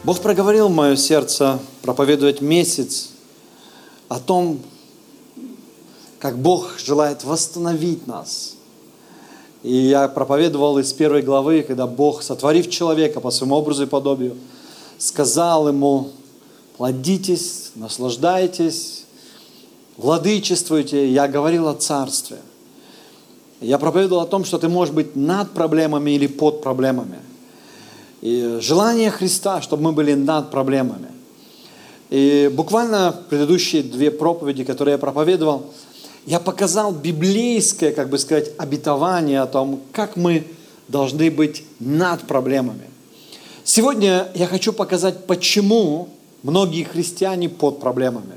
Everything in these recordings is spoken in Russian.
Бог проговорил в мое сердце проповедовать месяц о том, как Бог желает восстановить нас. И я проповедовал из 1 главы, когда Бог, сотворив человека по своему образу и подобию, сказал ему: плодитесь, наслаждайтесь, владычествуйте. Я говорил о царстве. Я проповедовал о том, что ты можешь быть над проблемами или под проблемами. И желание Христа, чтобы мы были над проблемами. И буквально предыдущие 2 проповеди, которые я проповедовал, я показал библейское, как бы сказать, обетование о том, как мы должны быть над проблемами. Сегодня я хочу показать, почему многие христиане под проблемами.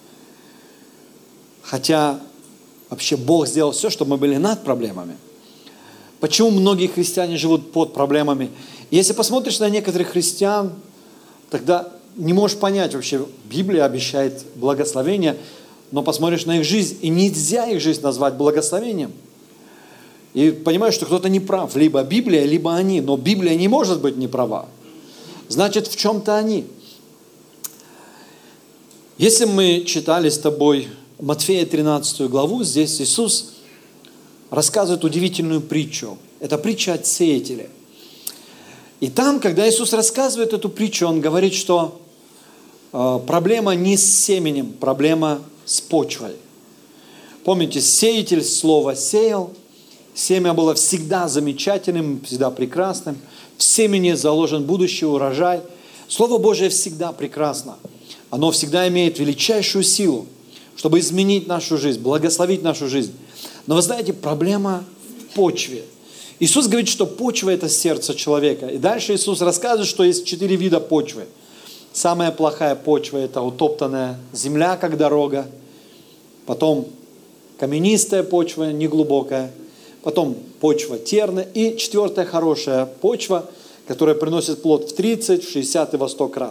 Хотя вообще Бог сделал все, чтобы мы были над проблемами. Почему многие христиане живут под проблемами? Если посмотришь на некоторых христиан, тогда не можешь понять вообще, Библия обещает благословение, но посмотришь на их жизнь, и нельзя их жизнь назвать благословением. И понимаешь, что кто-то не прав. Либо Библия, либо они. Но Библия не может быть неправа. Значит, в чем-то они. Если мы читали с тобой Матфея 13 главу, здесь Иисус рассказывает удивительную притчу. Это притча о сеятеле. И там, когда Иисус рассказывает эту притчу, Он говорит, что проблема не с семенем, проблема с почвой. Помните, сеятель слово сеял, семя было всегда замечательным, всегда прекрасным, в семени заложен будущий урожай. Слово Божие всегда прекрасно. Оно всегда имеет величайшую силу, чтобы изменить нашу жизнь, благословить нашу жизнь. Но вы знаете, проблема в почве. Иисус говорит, что почва – это сердце человека. И дальше Иисус рассказывает, что есть 4 вида почвы. Самая плохая почва – это утоптанная земля, как дорога. Потом каменистая почва, неглубокая. Потом почва терная. И 4-я хорошая почва, которая приносит плод в 30, в 60 и во 100 крат.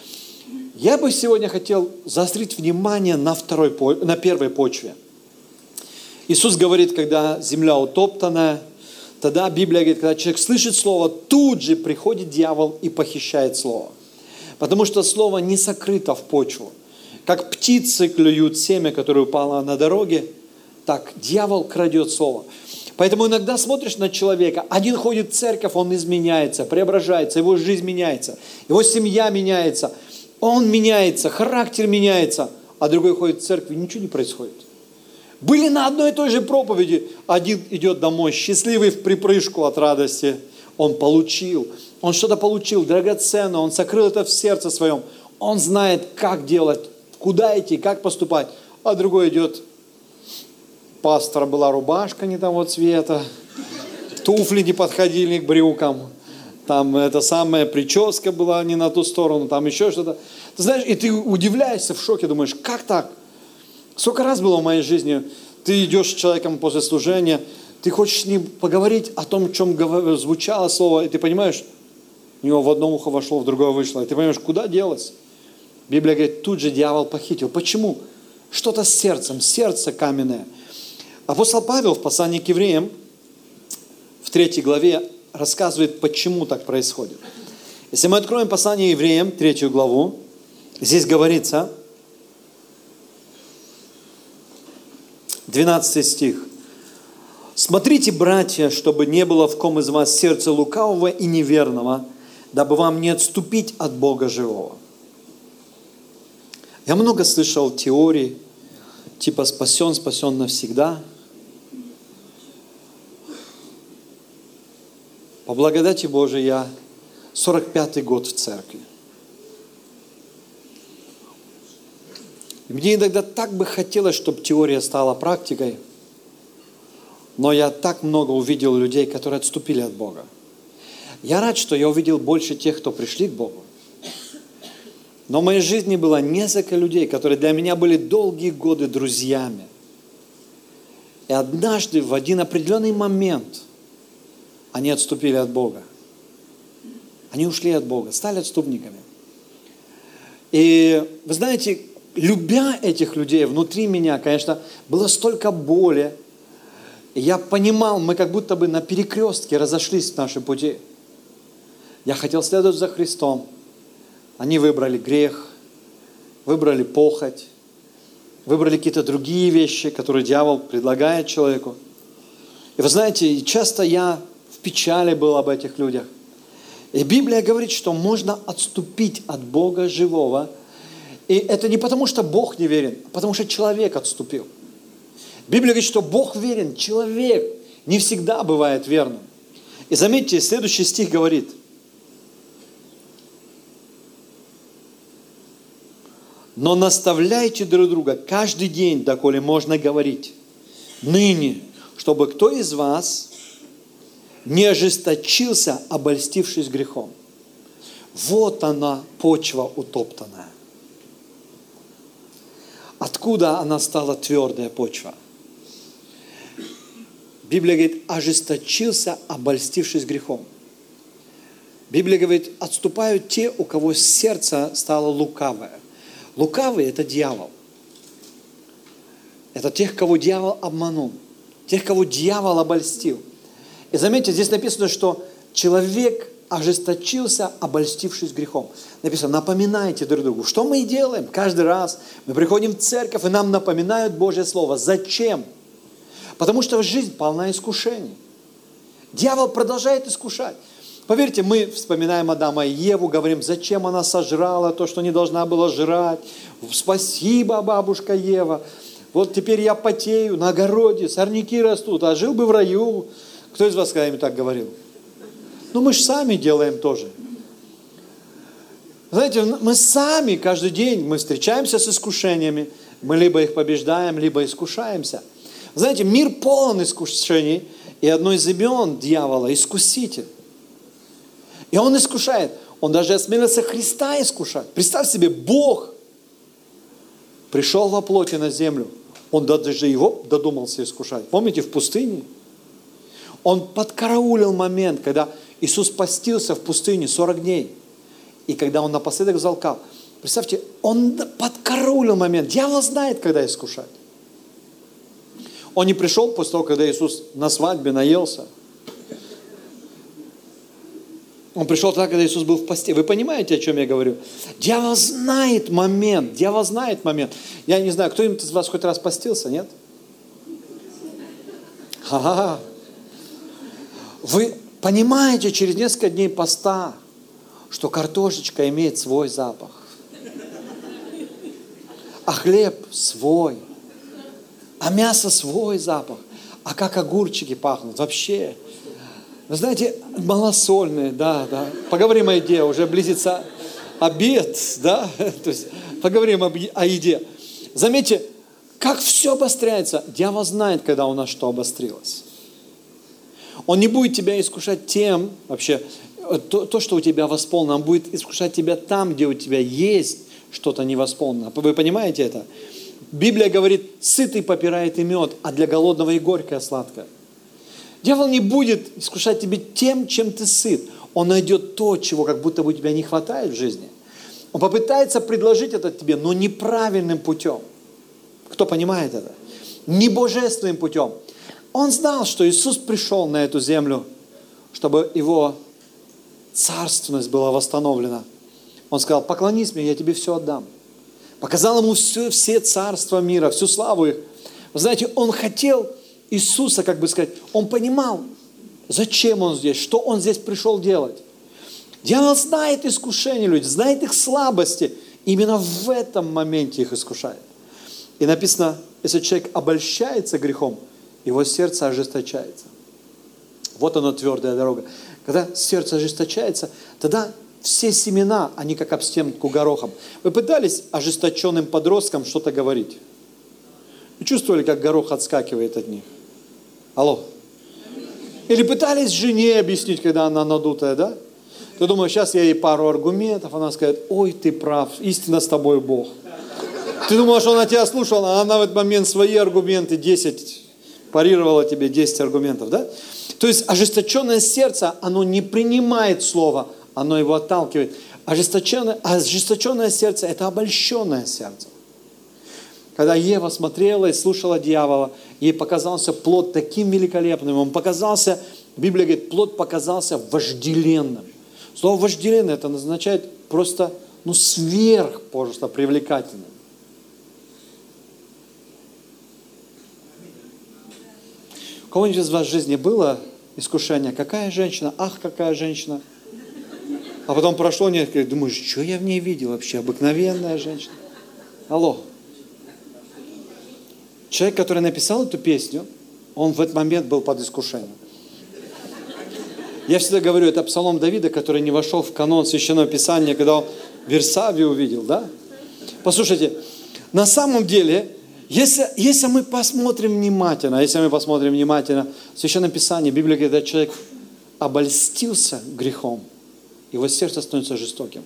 Я бы сегодня хотел заострить внимание на первой почве. Иисус говорит, когда земля утоптанная, тогда Библия говорит, когда человек слышит слово, тут же приходит дьявол и похищает слово. Потому что слово не сокрыто в почву. Как птицы клюют семя, которое упало на дороге, так дьявол крадет слово. Поэтому иногда смотришь на человека, один ходит в церковь, он изменяется, преображается, его жизнь меняется, его семья меняется, он меняется, характер меняется, а другой ходит в церковь, и ничего не происходит. Были на одной и той же проповеди. Один идет домой, счастливый в припрыжку от радости. Он что-то получил драгоценное, он сокрыл это в сердце своем. Он знает, как делать, куда идти, как поступать. А другой идет, пастора была рубашка не того цвета, туфли не подходили к брюкам, там эта самая прическа была не на ту сторону, там еще что-то. Ты знаешь, и ты удивляешься, в шоке, думаешь, как так? Сколько раз было в моей жизни, ты идешь с человеком после служения, ты хочешь с ним поговорить о том, о чем звучало слово, и ты понимаешь, у него в одно ухо вошло, в другое вышло, и ты понимаешь, куда делось? Библия говорит, тут же дьявол похитил. Почему? Что-то с сердцем, сердце каменное. Апостол Павел в послании к евреям, в 3 главе, рассказывает, почему так происходит. Если мы откроем послание евреям, 3 главу, здесь говорится, 12 стих. «Смотрите, братья, чтобы не было в ком из вас сердца лукавого и неверного, дабы вам не отступить от Бога живого». Я много слышал теорий, типа спасен навсегда. По благодати Божией я 45-й год в церкви. И мне иногда так бы хотелось, чтобы теория стала практикой, но я так много увидел людей, которые отступили от Бога. Я рад, что я увидел больше тех, кто пришли к Богу. Но в моей жизни было несколько людей, которые для меня были долгие годы друзьями. И однажды, в один определенный момент, они отступили от Бога. Они ушли от Бога, стали отступниками. И вы знаете, любя этих людей, внутри меня, конечно, было столько боли. И я понимал, мы как будто бы на перекрестке разошлись в наши пути. Я хотел следовать за Христом. Они выбрали грех, выбрали похоть, выбрали какие-то другие вещи, которые дьявол предлагает человеку. И вы знаете, часто я в печали был об этих людях. И Библия говорит, что можно отступить от Бога живого. И это не потому, что Бог не верен, а потому что человек отступил. Библия говорит, что Бог верен, человек не всегда бывает верным. И заметьте, следующий стих говорит: но наставляйте друг друга каждый день, доколе можно говорить, ныне, чтобы кто из вас не ожесточился, обольстившись грехом. Вот она, почва утоптанная. Откуда она стала твердая почва? Библия говорит, ожесточился, обольстившись грехом. Библия говорит, отступают те, у кого сердце стало лукавое. Лукавый – это дьявол. Это тех, кого дьявол обманул. Тех, кого дьявол обольстил. И заметьте, здесь написано, что человек ожесточился, обольстившись грехом. Написано, напоминайте друг другу. Что мы и делаем каждый раз? Мы приходим в церковь, и нам напоминают Божье Слово. Зачем? Потому что жизнь полна искушений. Дьявол продолжает искушать. Поверьте, мы вспоминаем Адама и Еву, говорим, зачем она сожрала то, что не должна была жрать. Спасибо, бабушка Ева. Вот теперь я потею на огороде, сорняки растут, а жил бы в раю. Кто из вас когда-нибудь так говорил? Ну, мы же сами делаем тоже. Знаете, мы сами каждый день, мы встречаемся с искушениями, мы либо их побеждаем, либо искушаемся. Знаете, мир полон искушений, и одно из имен дьявола – искуситель. И он искушает. Он даже осмелился Христа искушать. Представь себе, Бог пришел во плоти на землю. Он даже его додумался искушать. Помните, в пустыне? Он подкараулил момент, когда Иисус постился в пустыне 40 дней. И когда он напоследок взалкал. Представьте, он подкараулил момент. Дьявол знает, когда искушать. Он не пришел после того, когда Иисус на свадьбе наелся. Он пришел тогда, когда Иисус был в посте. Вы понимаете, о чем я говорю? Дьявол знает момент. Дьявол знает момент. Я не знаю, кто-нибудь из вас хоть раз постился, нет? Ха-ха-ха. Вы понимаете через несколько дней поста, что картошечка имеет свой запах, а хлеб свой, а мясо свой запах, а как огурчики пахнут вообще. Вы знаете, малосольные, да. Поговорим о еде, уже близится обед, да. То есть поговорим о еде. Заметьте, как все обостряется. Дьявол знает, когда у нас что обострилось. Он не будет тебя искушать тем, вообще, то, что у тебя восполнено, он будет искушать тебя там, где у тебя есть что-то невосполнено. Вы понимаете это? Библия говорит, сытый попирает и мед, а для голодного и горькое сладкое. Дьявол не будет искушать тебя тем, чем ты сыт. Он найдет то, чего как будто бы у тебя не хватает в жизни. Он попытается предложить это тебе, но неправильным путем. Кто понимает это? Не божественным путем. Он знал, что Иисус пришел на эту землю, чтобы его царственность была восстановлена. Он сказал, поклонись мне, я тебе все отдам. Показал ему все царства мира, всю славу их. Вы знаете, он хотел Иисуса, как бы сказать, он понимал, зачем он здесь, что он здесь пришел делать. Дьявол знает искушения людей, знает их слабости. Именно в этом моменте их искушает. И написано, если человек обольщается грехом, его сердце ожесточается. Вот оно, твердая дорога. Когда сердце ожесточается, тогда все семена, они как об стенку горохом. Вы пытались ожесточенным подросткам что-то говорить? Вы чувствовали, как горох отскакивает от них? Алло. Или пытались жене объяснить, когда она надутая, да? Ты думаешь, сейчас я ей пару аргументов, она скажет, ой, ты прав, истинно с тобой Бог. Ты думаешь, что она тебя слушала, а она в этот момент свои аргументы 10 парировала тебе 10 аргументов, да? То есть ожесточенное сердце, оно не принимает слово, оно его отталкивает. Ожесточенное сердце – это обольщенное сердце. Когда Ева смотрела и слушала дьявола, ей показался плод таким великолепным. Он показался, Библия говорит, плод показался вожделенным. Слово вожделенное это означает просто сверх просто привлекательным. У кого-нибудь из вас в жизни было искушение? Какая женщина? Ах, какая женщина. А потом прошло несколько лет, думаешь, что я в ней видел вообще? Обыкновенная женщина. Алло. Человек, который написал эту песню, он в этот момент был под искушением. Я всегда говорю, это псалом Давида, который не вошел в канон Священного Писания, когда он Версавию увидел, да? Послушайте, на самом деле, если мы посмотрим внимательно в Священном Писании, Библия говорит, когда человек обольстился грехом, его сердце становится жестоким.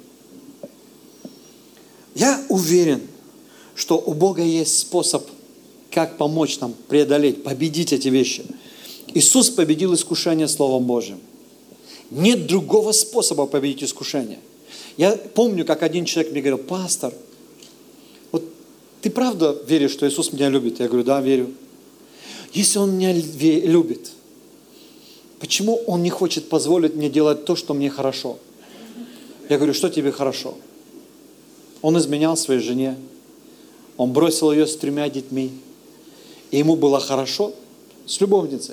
Я уверен, что у Бога есть способ, как помочь нам преодолеть, победить эти вещи. Иисус победил искушение Словом Божьим. Нет другого способа победить искушение. Я помню, как один человек мне говорил, пастор, вот ты правда веришь, что Иисус меня любит? Я говорю, да, верю. Если Он меня любит, почему Он не хочет позволить мне делать то, что мне хорошо? Я говорю, что тебе хорошо? Он изменял своей жене, он бросил ее с 3 детьми, и ему было хорошо с любовницей.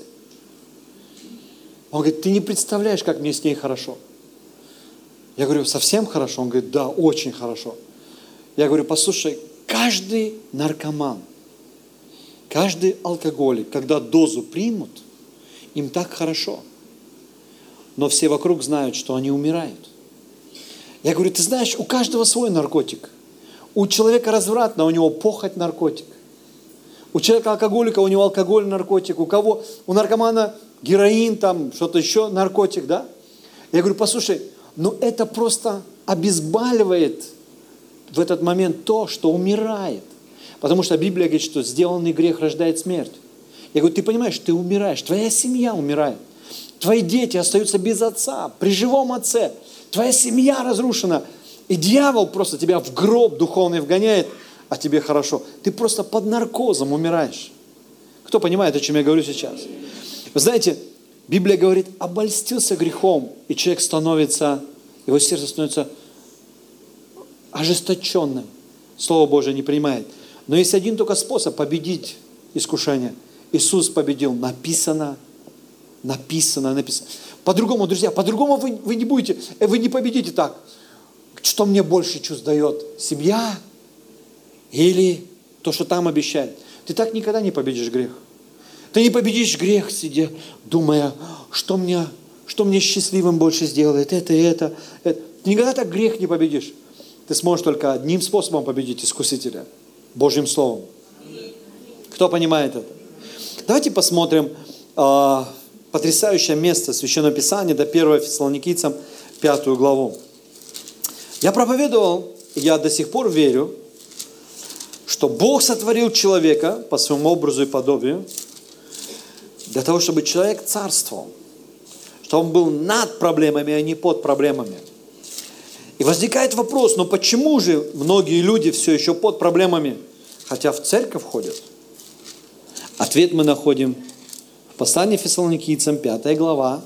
Он говорит, ты не представляешь, как мне с ней хорошо. Я говорю, совсем хорошо? Он говорит, да, очень хорошо. Я говорю, послушай, каждый наркоман, каждый алкоголик, когда дозу примут, им так хорошо. Но все вокруг знают, что они умирают. Я говорю, ты знаешь, у каждого свой наркотик. У человека развратного, у него похоть наркотик. У человека алкоголика, у него алкоголь наркотик. У наркомана героин, там что-то еще, наркотик, да? Я говорю, послушай, это просто обезболивает в этот момент то, что умирает. Потому что Библия говорит, что сделанный грех рождает смерть. Я говорю, ты понимаешь, ты умираешь, твоя семья умирает. Твои дети остаются без отца, при живом отце. Твоя семья разрушена. И дьявол просто тебя в гроб духовный вгоняет, а тебе хорошо. Ты просто под наркозом умираешь. Кто понимает, о чем я говорю сейчас? Вы знаете, Библия говорит, обольстился грехом, и человек становится, его сердце становится ожесточенным. Слово Божие не принимает. Но есть один только способ победить искушение. Иисус победил. Написано. По-другому, друзья, по-другому вы не будете, вы не победите так. Что мне больше чувств дает? Семья или то, что там обещает? Ты так никогда не победишь грех. Ты не победишь грех, сидя, думая, что мне счастливым больше сделает, это. Ты никогда так грех не победишь. Ты сможешь только одним способом победить искусителя. Божьим Словом. Кто понимает это? Давайте посмотрим потрясающее место Священного Писания, до 1 Фессалоникийцам, 5 главу. Я проповедовал, я до сих пор верю, что Бог сотворил человека по своему образу и подобию, для того, чтобы человек царствовал, чтобы он был над проблемами, а не под проблемами. И возникает вопрос, но почему же многие люди все еще под проблемами, хотя в церковь ходят? Ответ мы находим в послании Фессалоникийцам, 5 глава,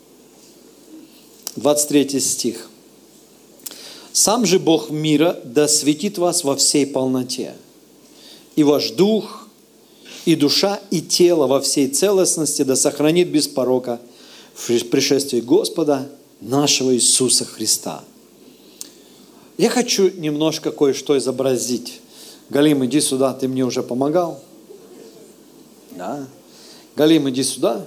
23 стих. «Сам же Бог мира да светит вас во всей полноте, и ваш дух, и душа, и тело во всей целостности да сохранит без порока в пришествии Господа нашего Иисуса Христа». Я хочу немножко кое-что изобразить. Галим, иди сюда, ты мне уже помогал. Да. Галим, иди сюда.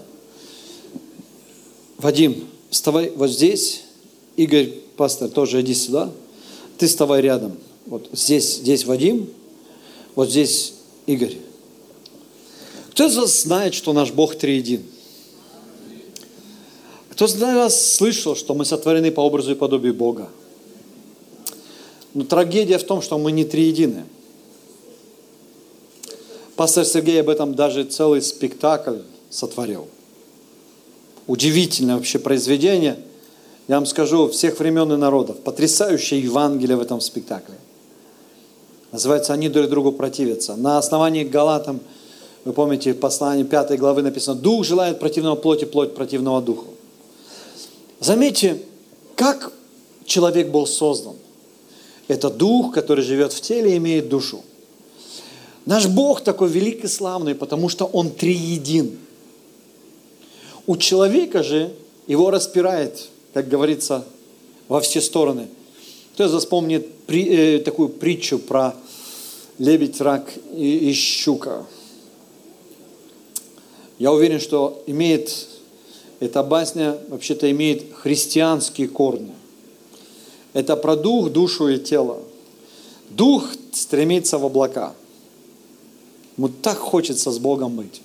Вадим, вставай вот здесь. Игорь, пастор, тоже иди сюда. Ты вставай рядом. Вот здесь Вадим, вот здесь Игорь. Кто из вас знает, что наш Бог триедин? Кто из вас слышал, что мы сотворены по образу и подобию Бога? Но трагедия в том, что мы не триедины. Пастор Сергей об этом даже целый спектакль сотворил. Удивительное вообще произведение. Я вам скажу, всех времен и народов. Потрясающее Евангелие в этом спектакле. Называется «Они друг другу противятся». На основании Галатам, вы помните, в послании 5 главы написано: «Дух желает противного плоти, плоть противного духу». Заметьте, как человек был создан. Это дух, который живет в теле и имеет душу. Наш Бог такой великий и славный, потому что Он триедин. У человека же его распирает, как говорится, во все стороны. Кто вспомнит такую притчу про лебедь, рак и щука? Я уверен, что эта басня вообще-то имеет христианские корни. Это про дух, душу и тело. Дух стремится в облака. Ему так хочется с Богом быть.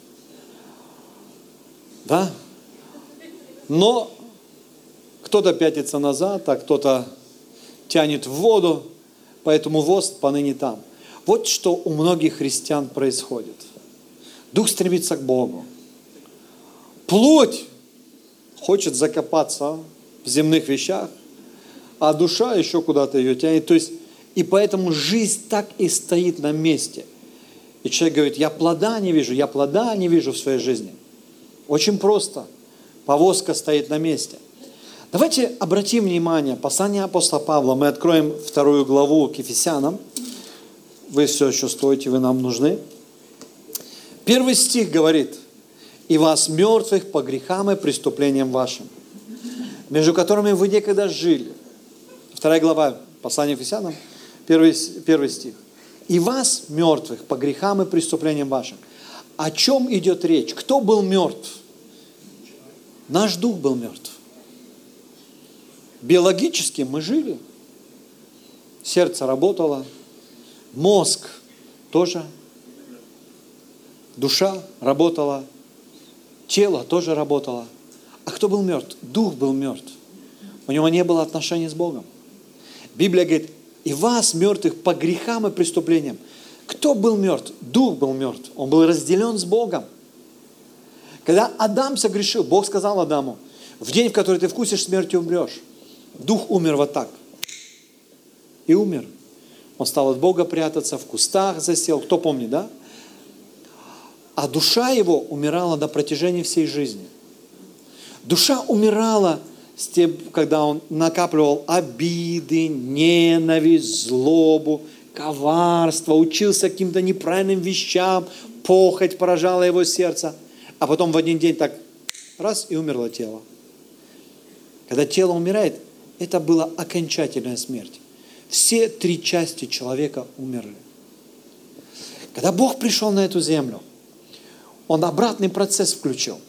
Да? Но кто-то пятится назад, а кто-то тянет в воду, поэтому воз поныне там. Вот что у многих христиан происходит. Дух стремится к Богу. Плоть хочет закопаться в земных вещах, а душа еще куда-то ее тянет. То есть, и поэтому жизнь так и стоит на месте. И человек говорит, я плода не вижу в своей жизни. Очень просто. Повозка стоит на месте. Давайте обратим внимание, послание апостола Павла. Мы откроем 2 главу к Ефесянам. Вы все еще стоите, вы нам нужны. 1 стих говорит, «И вас, мертвых, по грехам и преступлениям вашим, между которыми вы некогда жили». 2 глава послания Ефесянам, 1 стих. «И вас, мертвых, по грехам и преступлениям вашим». О чем идет речь? Кто был мертв? Наш дух был мертв. Биологически мы жили. Сердце работало, мозг тоже, душа работала, тело тоже работало. А кто был мертв? Дух был мертв. У него не было отношений с Богом. Библия говорит, и вас, мертвых, по грехам и преступлениям. Кто был мертв? Дух был мертв. Он был разделен с Богом. Когда Адам согрешил, Бог сказал Адаму, в день, в который ты вкусишь смерти, умрешь. Дух умер вот так. И умер. Он стал от Бога прятаться, в кустах засел. Кто помнит, да? А душа его умирала на протяжении всей жизни. Душа умирала с тем, когда он накапливал обиды, ненависть, злобу, коварство, учился каким-то неправильным вещам, похоть поражала его сердце. А потом в один день так раз и умерло тело. Когда тело умирает, это была окончательная смерть. Все 3 части человека умерли. Когда Бог пришел на эту землю, Он обратный процесс включил.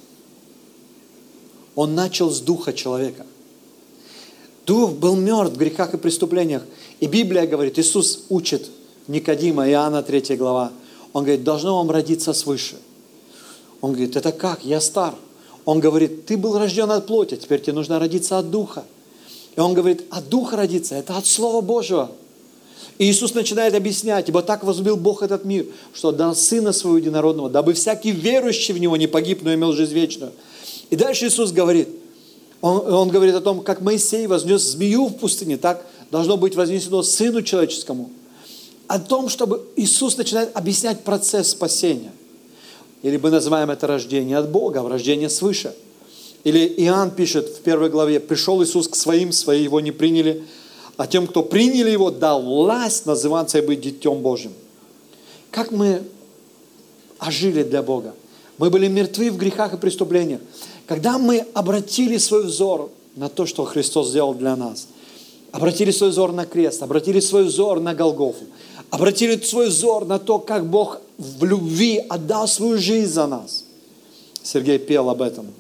Он начал с духа человека. Дух был мертв в грехах и преступлениях. И Библия говорит, Иисус учит Никодима, Иоанна 3 глава. Он говорит, должно вам родиться свыше. Он говорит, это как? Я стар. Он говорит, ты был рожден от плоти, теперь тебе нужно родиться от духа. И он говорит, от духа родиться, это от Слова Божьего. И Иисус начинает объяснять, ибо так возлюбил Бог этот мир, что отдал Сына Своего Единородного, дабы всякий верующий в Него не погиб, но имел жизнь вечную. И дальше Иисус говорит, Он говорит о том, как Моисей вознес змею в пустыне, так должно быть вознесено Сыну Человеческому. О том, чтобы Иисус начинает объяснять процесс спасения. Или мы называем это рождение от Бога, рождение свыше. Или Иоанн пишет в 1 главе, пришел Иисус к своим, свои его не приняли, а тем, кто приняли его, дал власть называться и быть Детем Божьим. Как мы ожили для Бога? Мы были мертвы в грехах и преступлениях. Когда мы обратили свой взор на то, что Христос сделал для нас, обратили свой взор на крест, обратили свой взор на Голгофу, обратили свой взор на то, как Бог в любви отдал свою жизнь за нас. Сергей пел об этом.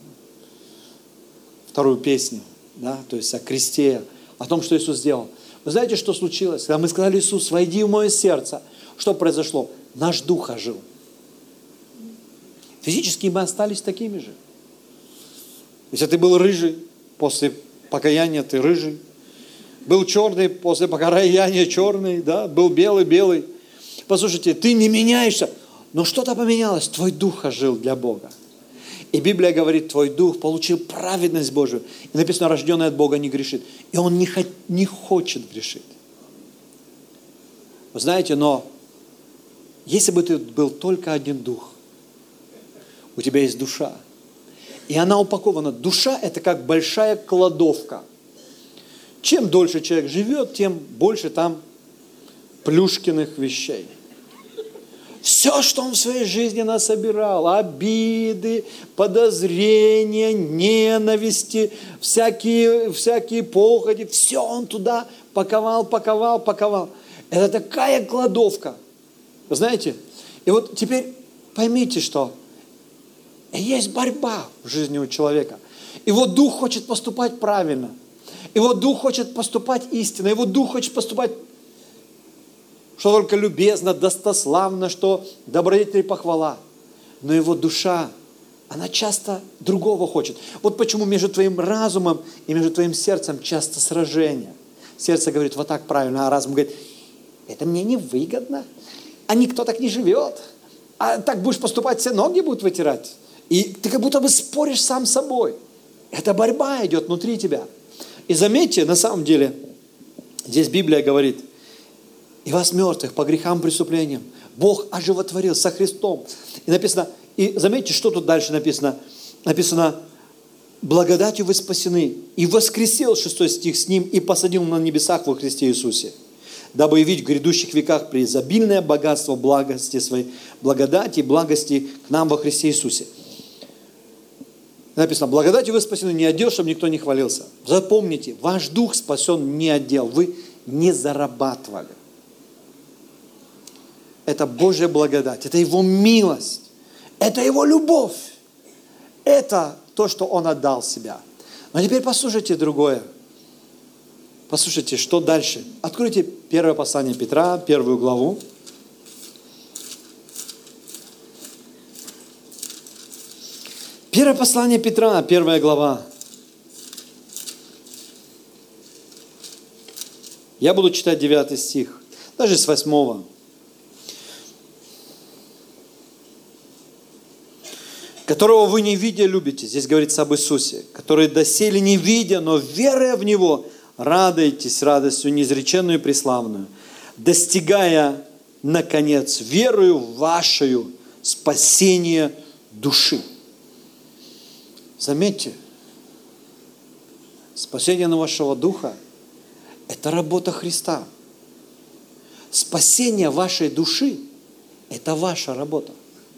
2 песню, да, то есть о кресте, о том, что Иисус сделал. Вы знаете, что случилось? Когда мы сказали, Иисус, войди в мое сердце, что произошло? Наш дух ожил. Физически мы остались такими же. Если ты был рыжий, после покаяния ты рыжий. Был черный, после покаяния черный, да? Был белый. Послушайте, ты не меняешься, но что-то поменялось. Твой дух ожил для Бога. И Библия говорит, твой дух получил праведность Божию. И написано, рожденный от Бога не грешит. И он не хочет грешить. Вы знаете, но если бы ты был только один дух, у тебя есть душа, и она упакована. Душа – это как большая кладовка. Чем дольше человек живет, тем больше там Плюшкиных вещей. Все, что он в своей жизни насобирал, обиды, подозрения, ненависти, всякие похоти, все он туда паковал. Это такая кладовка. Вы знаете? И вот теперь поймите, что есть борьба в жизни у человека. Его дух хочет поступать правильно. Его дух хочет поступать истинно. Его дух хочет поступать, что только любезно, достославно, что добродетель и похвала. Но его душа, она часто другого хочет. Вот почему между твоим разумом и между твоим сердцем часто сражение. Сердце говорит, вот так правильно, а разум говорит, это мне невыгодно, а никто так не живет. А так будешь поступать, все ноги будут вытирать. И ты как будто бы споришь сам с собой. Эта борьба идет внутри тебя. И заметьте, на самом деле, здесь Библия говорит, и вас мертвых по грехам, преступлениям Бог оживотворил со Христом. И написано, и заметьте, что тут дальше написано. Написано, благодатью вы спасены, и воскресил, 6 стих, с Ним, и посадил на небесах во Христе Иисусе, дабы явить в грядущих веках преизобильное богатство благости своей, благодати и благости к нам во Христе Иисусе. Написано, благодатью вы спасены, не от дел, чтобы никто не хвалился. Запомните, ваш дух спасен не от дел, вы не зарабатывали. Это Божья благодать, это Его милость, это Его любовь. Это то, что Он отдал себя. Но теперь послушайте другое. Послушайте, что дальше. Откройте первое послание Петра, 1 главу. Первое послание Петра, 1 глава. Я буду читать 9 стих, даже с 8. Которого вы не видя любите, здесь говорится об Иисусе, который доселе не видя, но веруя в Него, радуйтесь радостью неизреченную и преславную, достигая, наконец, верою вашею спасения души. Заметьте, спасение вашего духа – это работа Христа. Спасение вашей души – это ваша работа.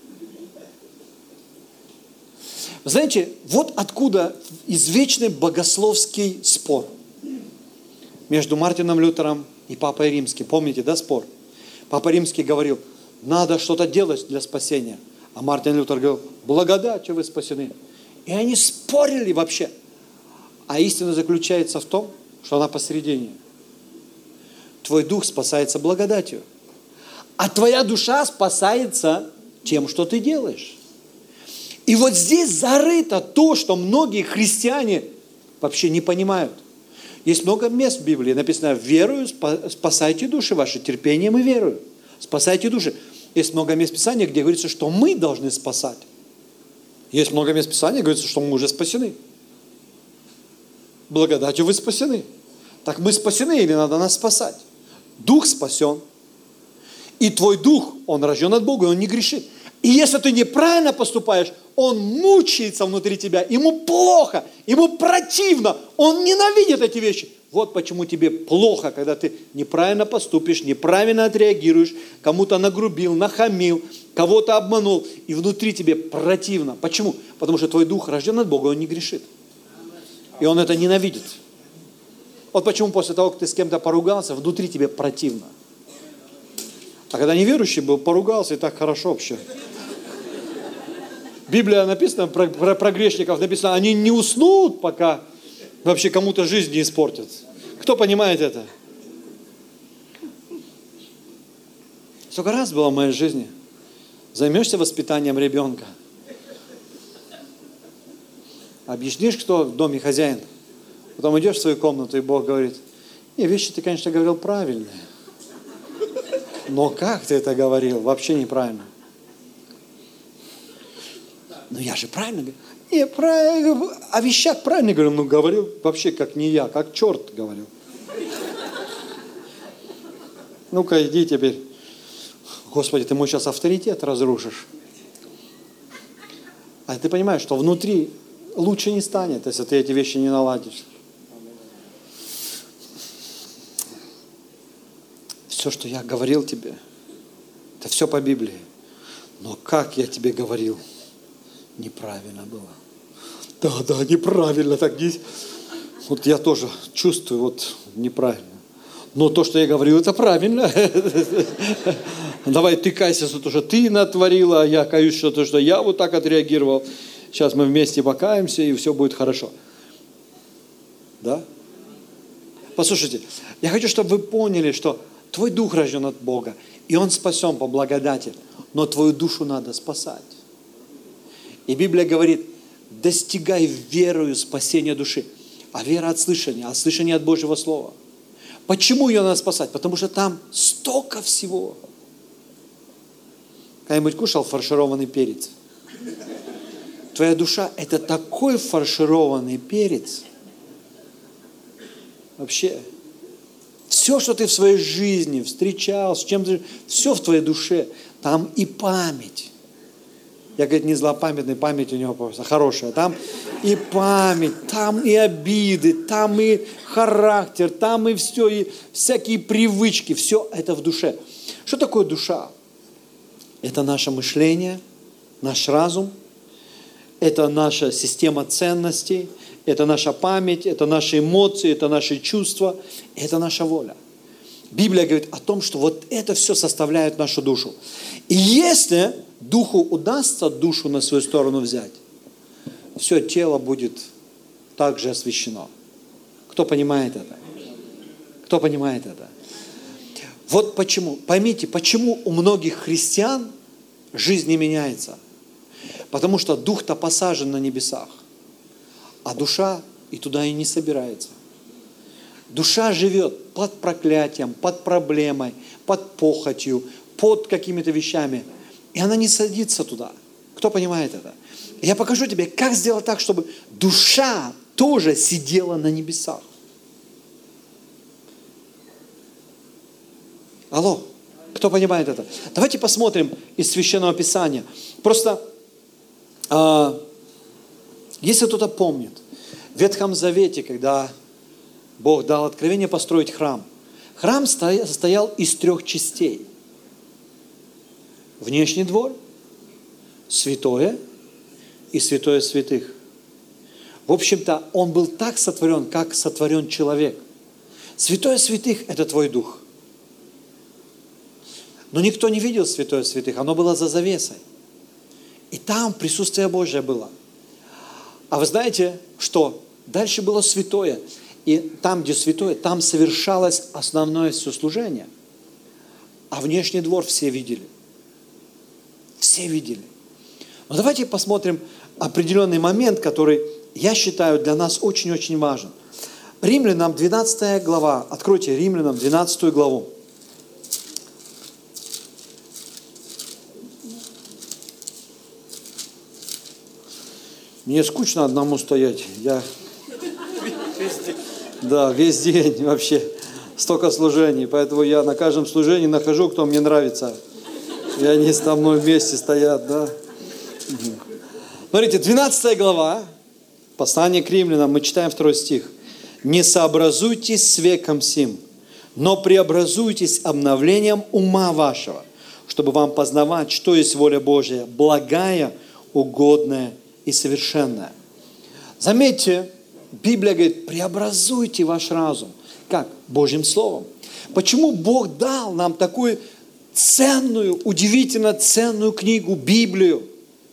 Вы знаете, вот откуда извечный богословский спор между Мартином Лютером и Папой Римским. Помните, да, спор? Папа Римский говорил, надо что-то делать для спасения. А Мартин Лютер говорил, благодатью вы спасены. И они спорили вообще. А истина заключается в том, что она посередине. Твой дух спасается благодатью. А твоя душа спасается тем, что ты делаешь. И вот здесь зарыто то, что многие христиане вообще не понимают. Есть много мест в Библии, написано, верую, спасайте души ваши, терпением и верою. Спасайте души. Есть много мест Писания, где говорится, что мы должны спасать. Есть много мест Писания, где говорится, что мы уже спасены. Благодатью вы спасены. Так мы спасены или надо нас спасать? Дух спасен. И твой дух, он рожден от Бога, и он не грешит. И если ты неправильно поступаешь, он мучается внутри тебя, ему плохо, ему противно, он ненавидит эти вещи. Вот почему тебе плохо, когда ты неправильно поступишь, неправильно отреагируешь, кому-то нагрубил, нахамил, кого-то обманул, и внутри тебе противно. Почему? Потому что твой дух рожден от Бога, он не грешит. И он это ненавидит. Вот почему после того, как ты с кем-то поругался, внутри тебе противно. А когда неверующий был, поругался, и так хорошо вообще. Библия написана про грешников, написано, они не уснут, пока вообще кому-то жизнь не испортят. Кто понимает это? Сколько раз было в моей жизни. Займешься воспитанием ребенка. Объяснишь, кто в доме хозяин. Потом идешь в свою комнату, и Бог говорит, вещи ты, конечно, говорил правильные. Но как ты это говорил? Вообще неправильно. Ну я же правильно говорю. Не, правильно, о вещах правильно говорю, но говорил вообще как не я, как черт говорил. Ну-ка, иди теперь. Господи, ты мой сейчас авторитет разрушишь. А ты понимаешь, что внутри лучше не станет, если ты эти вещи не наладишь. все, что я говорил тебе, это все по Библии. Но как я тебе говорил, неправильно было. Да, неправильно. Так не... Вот я тоже чувствую, вот неправильно. Но то, что я говорил, это правильно. Давай ты кайся за то, что ты натворила, а я каюсь за то, что я вот так отреагировал. Сейчас мы вместе покаемся, и все будет хорошо. Да? Послушайте, я хочу, чтобы вы поняли, что твой дух рожден от Бога, и он спасен по благодати, но твою душу надо спасать. И Библия говорит, достигай верою спасения души. А вера от слышания, а слышание от Божьего Слова. Почему ее надо спасать? Потому что там столько всего. Когда-нибудь кушал фаршированный перец? Твоя душа – это такой фаршированный перец. Вообще, все, что ты в своей жизни встречал, с чем-то, все в твоей душе, там и память. Я, говорит, не злопамятный, память у него просто хорошая. Там и память, там и обиды, там и характер, там и все, и всякие привычки, все это в душе. Что такое душа? Это наше мышление, наш разум, это наша система ценностей, это наша память, это наши эмоции, это наши чувства, это наша воля. Библия говорит о том, что вот это все составляет нашу душу. И если духу удастся душу на свою сторону взять, все тело будет также освящено. Кто понимает это? Кто понимает это? Вот почему, поймите, почему у многих христиан жизнь не меняется. Потому что дух-то посажен на небесах, а душа и туда и не собирается. Душа живет под проклятием, под проблемой, под похотью, под какими-то вещами. И она не садится туда. Кто понимает это? Я покажу тебе, как сделать так, чтобы душа тоже сидела на небесах. Алло, кто понимает это? Давайте посмотрим из Священного Писания. Просто, если кто-то помнит, в Ветхом Завете, когда Бог дал откровение построить храм, храм состоял из 3 частей. Внешний двор, святое и святое святых. В общем-то, он был так сотворен, как сотворен человек. Святое святых – это твой дух. Но никто не видел святое святых, оно было за завесой. И там присутствие Божие было. А вы знаете, что дальше было святое. И там, где святое, там совершалось основное все служение. А внешний двор все видели. Все видели. Но давайте посмотрим определенный момент, который, я считаю, для нас очень-очень важен. Римлянам 12 глава. Откройте Римлянам 12 главу. Мне скучно одному стоять. Весь день вообще. Столько служений. Поэтому я на каждом служении нахожу, кто мне нравится. И они со мной вместе стоят, да. Смотрите, 12 глава, послание к римлянам, мы читаем 2 стих. «Не сообразуйтесь с веком сим, но преобразуйтесь обновлением ума вашего, чтобы вам познавать, что есть воля Божья, благая, угодная и совершенная». Заметьте, Библия говорит, преобразуйте ваш разум. Как? Божьим Словом. Почему Бог дал нам такую ценную, удивительно ценную книгу, Библию?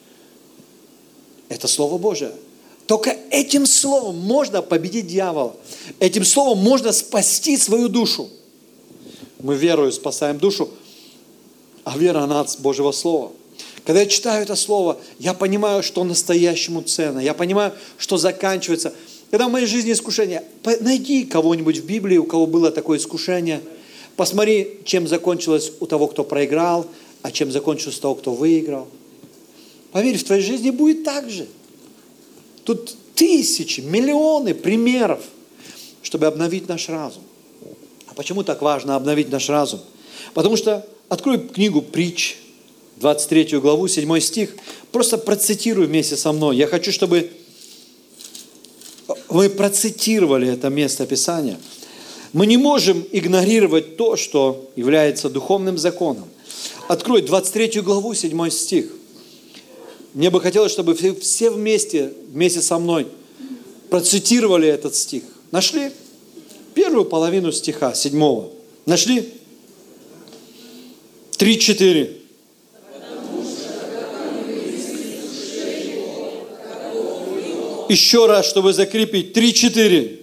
Это Слово Божие. Только этим словом можно победить дьявола. Этим словом можно спасти свою душу. Мы верою спасаем душу, а вера, она от Божьего Слова. Когда я читаю это слово, я понимаю, что настоящему ценно. Я понимаю, что заканчивается. Когда в моей жизни искушение, найди кого-нибудь в Библии, у кого было такое искушение. Посмотри, чем закончилось у того, кто проиграл, а чем закончилось у того, кто выиграл. Поверь, в твоей жизни будет так же. Тут тысячи, миллионы примеров, чтобы обновить наш разум. А почему так важно обновить наш разум? Потому что, открой книгу Притч, 23 главу, 7 стих, просто процитируй вместе со мной. Я хочу, чтобы вы процитировали это место Писания. Мы не можем игнорировать то, что является духовным законом. Открой 23 главу, 7 стих. Мне бы хотелось, чтобы все вместе со мной процитировали этот стих. Нашли? Первую половину стиха, 7. Нашли? 3-4. Еще раз, чтобы закрепить. 3-4.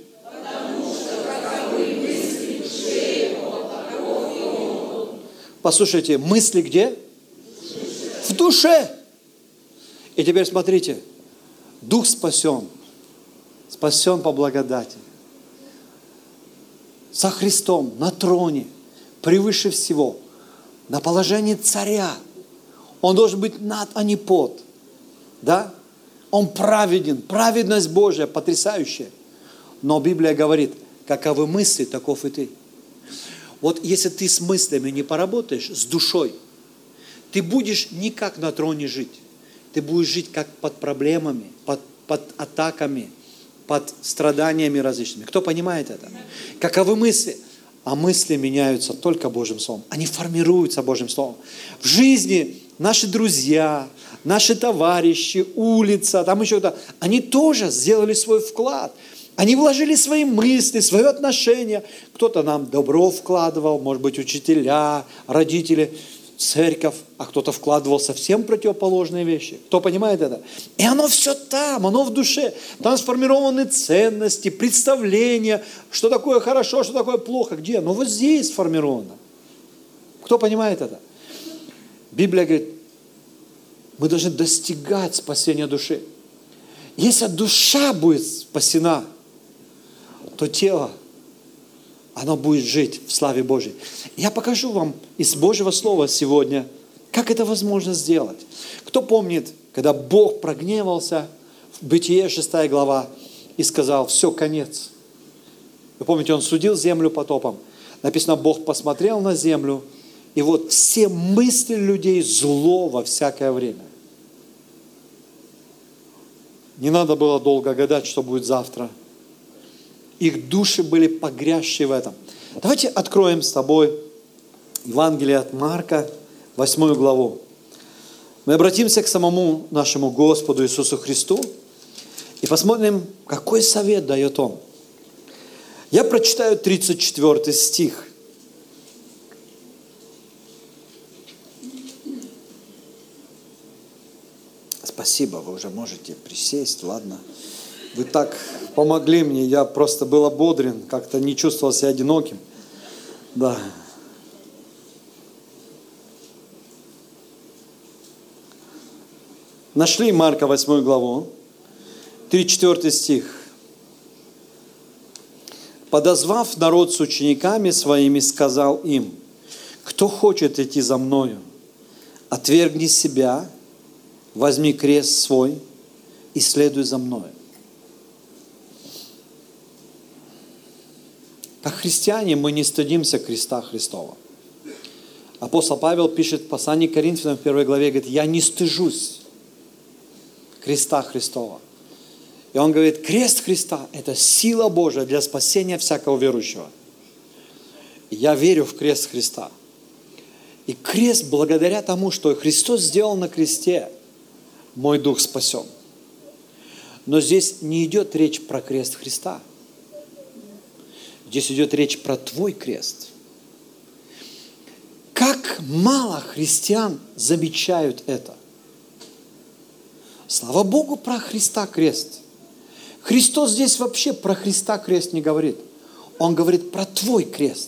Послушайте, мысли где? В душе. И теперь смотрите. Дух спасен. Спасен по благодати. Со Христом на троне, превыше всего, на положении царя. Он должен быть над, а не под. Да? Он праведен. Праведность Божья потрясающая. Но Библия говорит, каковы мысли, таков и ты. Вот если ты с мыслями не поработаешь, с душой, ты будешь не как на троне жить. Ты будешь жить как под проблемами, под атаками, под страданиями различными. Кто понимает это? Каковы мысли? А мысли меняются только Божьим Словом. Они формируются Божьим Словом. В жизни наши друзья, наши товарищи, улица, там еще кто-то, они тоже сделали свой вклад. Они вложили свои мысли, свое отношение. Кто-то нам добро вкладывал, может быть, учителя, родители, церковь, а кто-то вкладывал совсем противоположные вещи. Кто понимает это? И оно все там, оно в душе. Там сформированы ценности, представления, что такое хорошо, что такое плохо. Где? Ну вот здесь сформировано. Кто понимает это? Библия говорит, мы должны достигать спасения души. Если душа будет спасена, то тело, оно будет жить в славе Божьей. Я покажу вам из Божьего Слова сегодня, как это возможно сделать. Кто помнит, когда Бог прогневался, в Бытие 6 глава, и сказал, все, конец. Вы помните, Он судил землю потопом. Написано, Бог посмотрел на землю, и вот все мысли людей зло во всякое время. Не надо было долго гадать, что будет завтра. Их души были погрязшие в этом. Давайте откроем с тобой Евангелие от Марка, 8 главу. Мы обратимся к самому нашему Господу Иисусу Христу и посмотрим, какой совет дает Он. Я прочитаю 34 стих. Спасибо, вы уже можете присесть, ладно. Вы так помогли мне, я просто был ободрен, как-то не чувствовал себя одиноким. Да. Нашли Марка 8 главу, 3-4 стих. «Подозвав народ с учениками своими, сказал им, кто хочет идти за мною, отвергни себя, возьми крест свой и следуй за мною». Как христиане мы не стыдимся креста Христова. Апостол Павел пишет в послании к Коринфянам в 1 главе, говорит, я не стыжусь креста Христова. И он говорит, крест Христа – это сила Божия для спасения всякого верующего. И я верю в крест Христа. И крест, благодаря тому, что Христос сделал на кресте, мой дух спасен. Но здесь не идет речь про крест Христа. Здесь идет речь про твой крест. Как мало христиан замечают это. Слава Богу, про Христа крест. Христос здесь вообще про Христа крест не говорит. Он говорит про твой крест.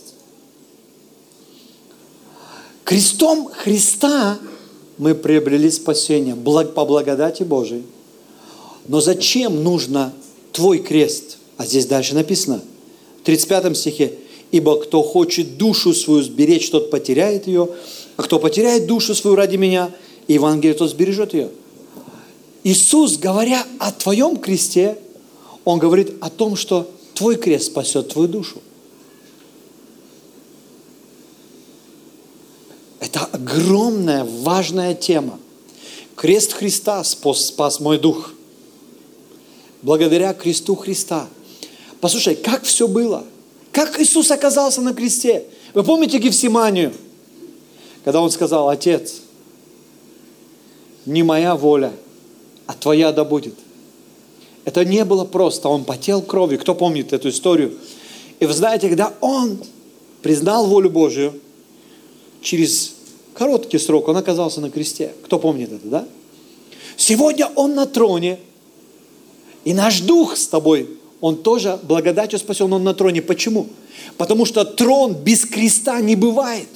Крестом Христа мы приобрели спасение по благодати Божией. Но зачем нужно твой крест? А здесь дальше написано, в 35 стихе, «Ибо кто хочет душу свою сберечь, тот потеряет ее, а кто потеряет душу свою ради меня, Евангелие, тот сбережет ее». Иисус, говоря о твоем кресте, Он говорит о том, что твой крест спасет твою душу. Это огромная, важная тема. Крест Христа спас мой дух. Благодаря кресту Христа. Послушай, как все было? Как Иисус оказался на кресте? Вы помните Гефсиманию? Когда Он сказал: Отец, не моя воля, а Твоя да будет. Это не было просто. Он потел кровью. Кто помнит эту историю? И вы знаете, когда Он признал волю Божию, через короткий срок Он оказался на кресте. Кто помнит это, да? Сегодня Он на троне. И наш дух с тобой, он тоже благодатью спасен, он на троне. Почему? Потому что трон без креста не бывает.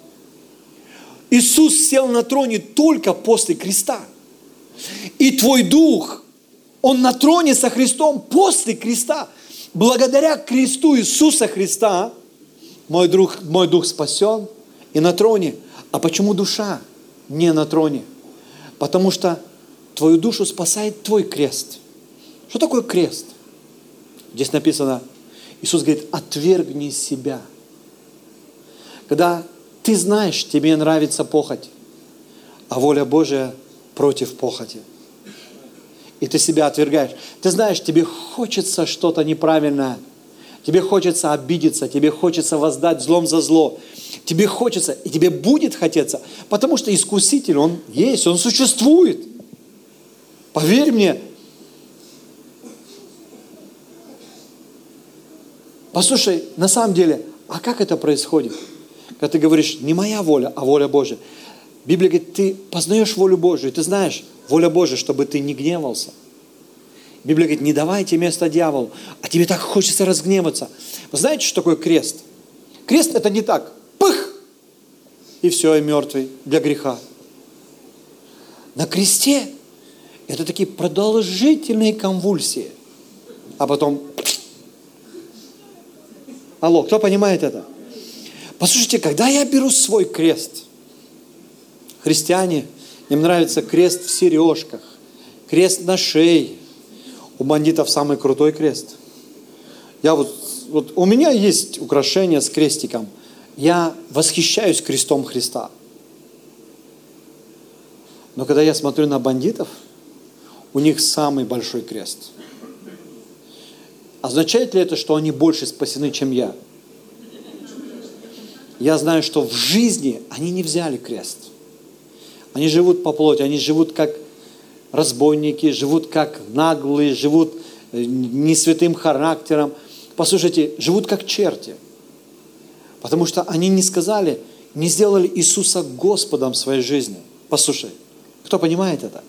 Иисус сел на троне только после креста. И твой дух, он на троне со Христом после креста. Благодаря кресту Иисуса Христа мой дух спасен и на троне. А почему душа не на троне? Потому что твою душу спасает твой крест. Что такое крест? Здесь написано, Иисус говорит: отвергни себя. Когда ты знаешь, тебе нравится похоть, а воля Божия против похоти. И ты себя отвергаешь. Ты знаешь, тебе хочется что-то неправильное. Тебе хочется обидеться, тебе хочется воздать злом за зло. Тебе хочется, и тебе будет хотеться. Потому что искуситель, он есть, он существует. Поверь мне. Послушай, на самом деле, а как это происходит? Когда ты говоришь: не моя воля, а воля Божия. Библия говорит, ты познаешь волю Божию, ты знаешь, воля Божия, чтобы ты не гневался. Библия говорит, не давайте место дьяволу, а тебе так хочется разгневаться. Вы знаете, что такое крест? Крест это не так, пых, и все, и мертвый для греха. На кресте это такие продолжительные конвульсии, а потом... Алло, кто понимает это? Послушайте, когда я беру свой крест, христиане, им нравится крест в сережках, крест на шее. У бандитов самый крутой крест. Я вот у меня есть украшение с крестиком. Я восхищаюсь крестом Христа. Но когда я смотрю на бандитов, у них самый большой крест. Означает ли это, что они больше спасены, чем я? Я знаю, что в жизни они не взяли крест. Они живут по плоти, они живут как разбойники, живут как наглые, живут не святым характером. Послушайте, живут как черти. Потому что они не сказали, не сделали Иисуса Господом своей жизни. Послушай, кто понимает это?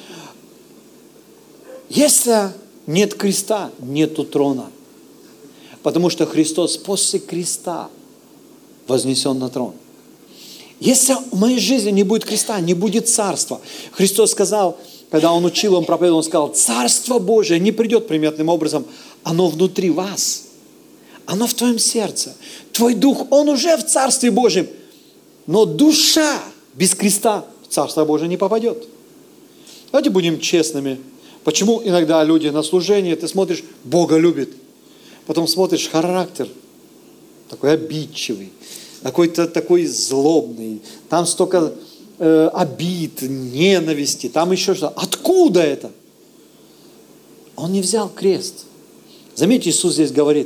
Если нет креста, нету трона. Потому что Христос после креста вознесен на трон. Если в моей жизни не будет креста, не будет царства. Христос сказал, когда Он учил, Он проповедовал, Он сказал, Царство Божие не придет приметным образом, оно внутри вас, оно в твоем сердце. Твой дух, он уже в Царстве Божьем, но душа без креста в Царство Божие не попадет. Давайте будем честными. Почему иногда люди на служении, ты смотришь, Бога любит, потом смотришь, характер такой обидчивый, какой-то такой злобный, там столько обид, ненависти, там еще что-то. Откуда это? Он не взял крест. Заметьте, Иисус здесь говорит,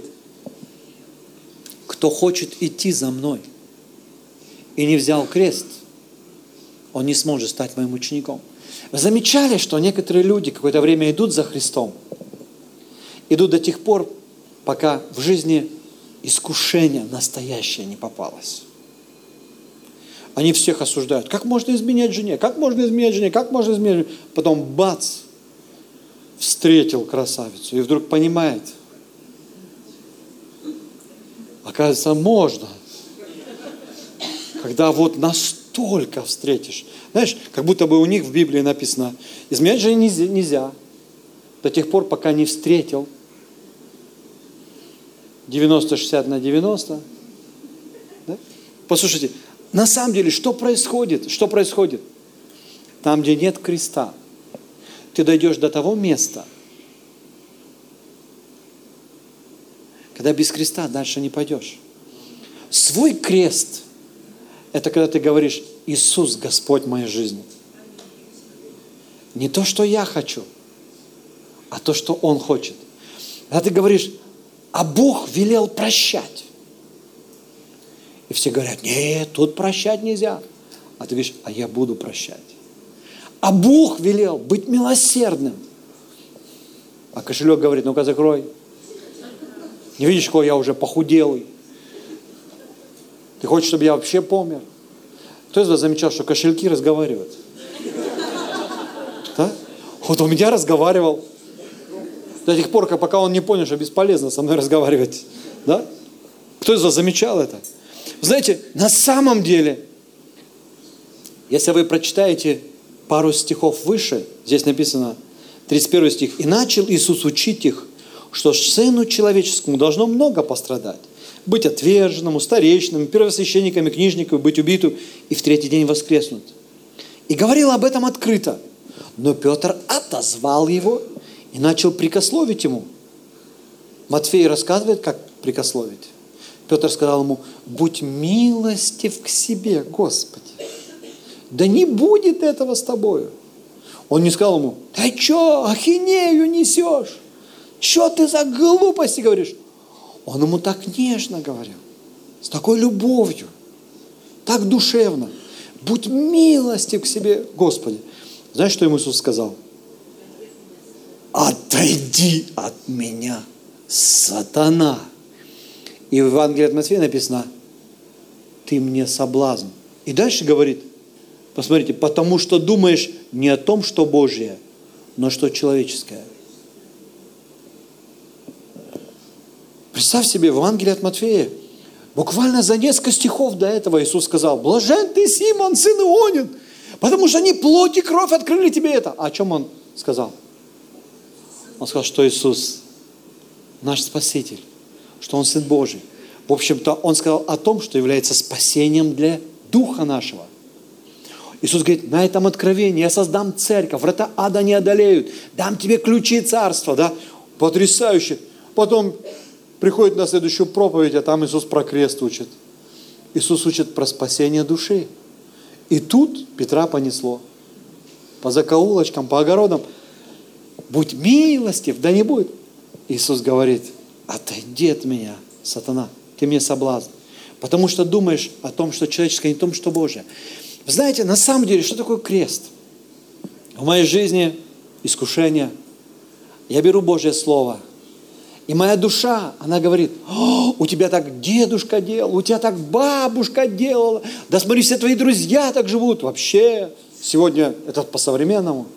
кто хочет идти за мной и не взял крест, он не сможет стать моим учеником. Вы замечали, что некоторые люди какое-то время идут за Христом, идут до тех пор, пока в жизни искушение настоящее не попалось. Они всех осуждают. Как можно изменять жене? Как можно изменять жене? Как можно изменять жене? Потом бац, встретил красавицу и вдруг понимает, оказывается, можно. Когда вот настолько встретишь. Знаешь, как будто бы у них в Библии написано, изменять жене нельзя до тех пор, пока не встретил 90-60 на 90. Да? Послушайте, на самом деле, что происходит? Что происходит? Там, где нет креста, ты дойдешь до того места, когда без креста дальше не пойдешь. Свой крест – это когда ты говоришь, Иисус, Господь моей жизни. Не то, что я хочу, а то, что Он хочет. Когда ты говоришь, а Бог велел прощать. И все говорят, нет, тут прощать нельзя. А ты говоришь, а я буду прощать. А Бог велел быть милосердным. А кошелек говорит, ну-ка закрой. Не видишь, какой я уже похуделый? Ты хочешь, чтобы я вообще помер? Кто из вас замечал, что кошельки разговаривают? Да? Вот у меня разговаривал. До тех пор, пока он не понял, что бесполезно со мной разговаривать. Да? Кто из вас замечал это? Знаете, на самом деле, если вы прочитаете пару стихов выше, здесь написано 31 стих, «И начал Иисус учить их, что Сыну Человеческому должно много пострадать, быть отверженным, старейшинам, первосвященникам и книжникам, быть убитым и в третий день воскреснуть». И говорил об этом открыто. Но Петр отозвал его и начал прикословить ему. Матфей рассказывает, как прикословить. Петр сказал ему, будь милостив к себе, Господи. Да не будет этого с тобою. Он не сказал ему, ты что, ахинею несешь? Что ты за глупости говоришь? Он ему так нежно говорил, с такой любовью, так душевно. Будь милостив к себе, Господи. Знаешь, что ему Иисус сказал? Отойди от меня, сатана. И в Евангелии от Матфея написано, ты мне соблазн. И дальше говорит, посмотрите, потому что думаешь не о том, что Божье, но что человеческое. Представь себе, в Евангелии от Матфея, буквально за несколько стихов до этого Иисус сказал, блажен ты, Симон, сын Ионин, потому что не плоть и кровь открыли тебе это. А о чем он сказал? Он сказал, что Иисус наш Спаситель, что Он Сын Божий. В общем-то, Он сказал о том, что является спасением для духа нашего. Иисус говорит, на этом откровении я создам церковь, врата ада не одолеют, дам тебе ключи царства, да? Потрясающе. Потом приходит на следующую проповедь, а там Иисус про крест учит. Иисус учит про спасение души. И тут Петра понесло. По закоулочкам, по огородам. Будь милостив, да не будет. Иисус говорит, отойди от меня, сатана, ты мне соблазн. Потому что думаешь о том, что человеческое, не о том, что Божие. Вы знаете, на самом деле, что такое крест? В моей жизни искушение. Я беру Божье Слово. И моя душа, она говорит, у тебя так дедушка делал, у тебя так бабушка делала. Да смотри, все твои друзья так живут. Вообще, сегодня это по-современному.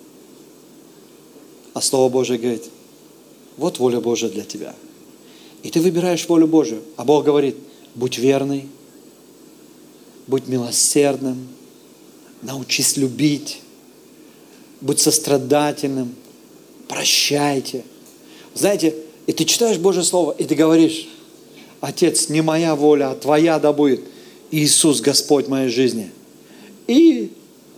А Слово Божие говорит, вот воля Божия для тебя. И ты выбираешь волю Божию. А Бог говорит, будь верный, будь милосердным, научись любить, будь сострадательным, прощайте. Знаете, и ты читаешь Божье Слово, и ты говоришь, Отец, не моя воля, а Твоя да будет. Иисус, Господь моей жизни. И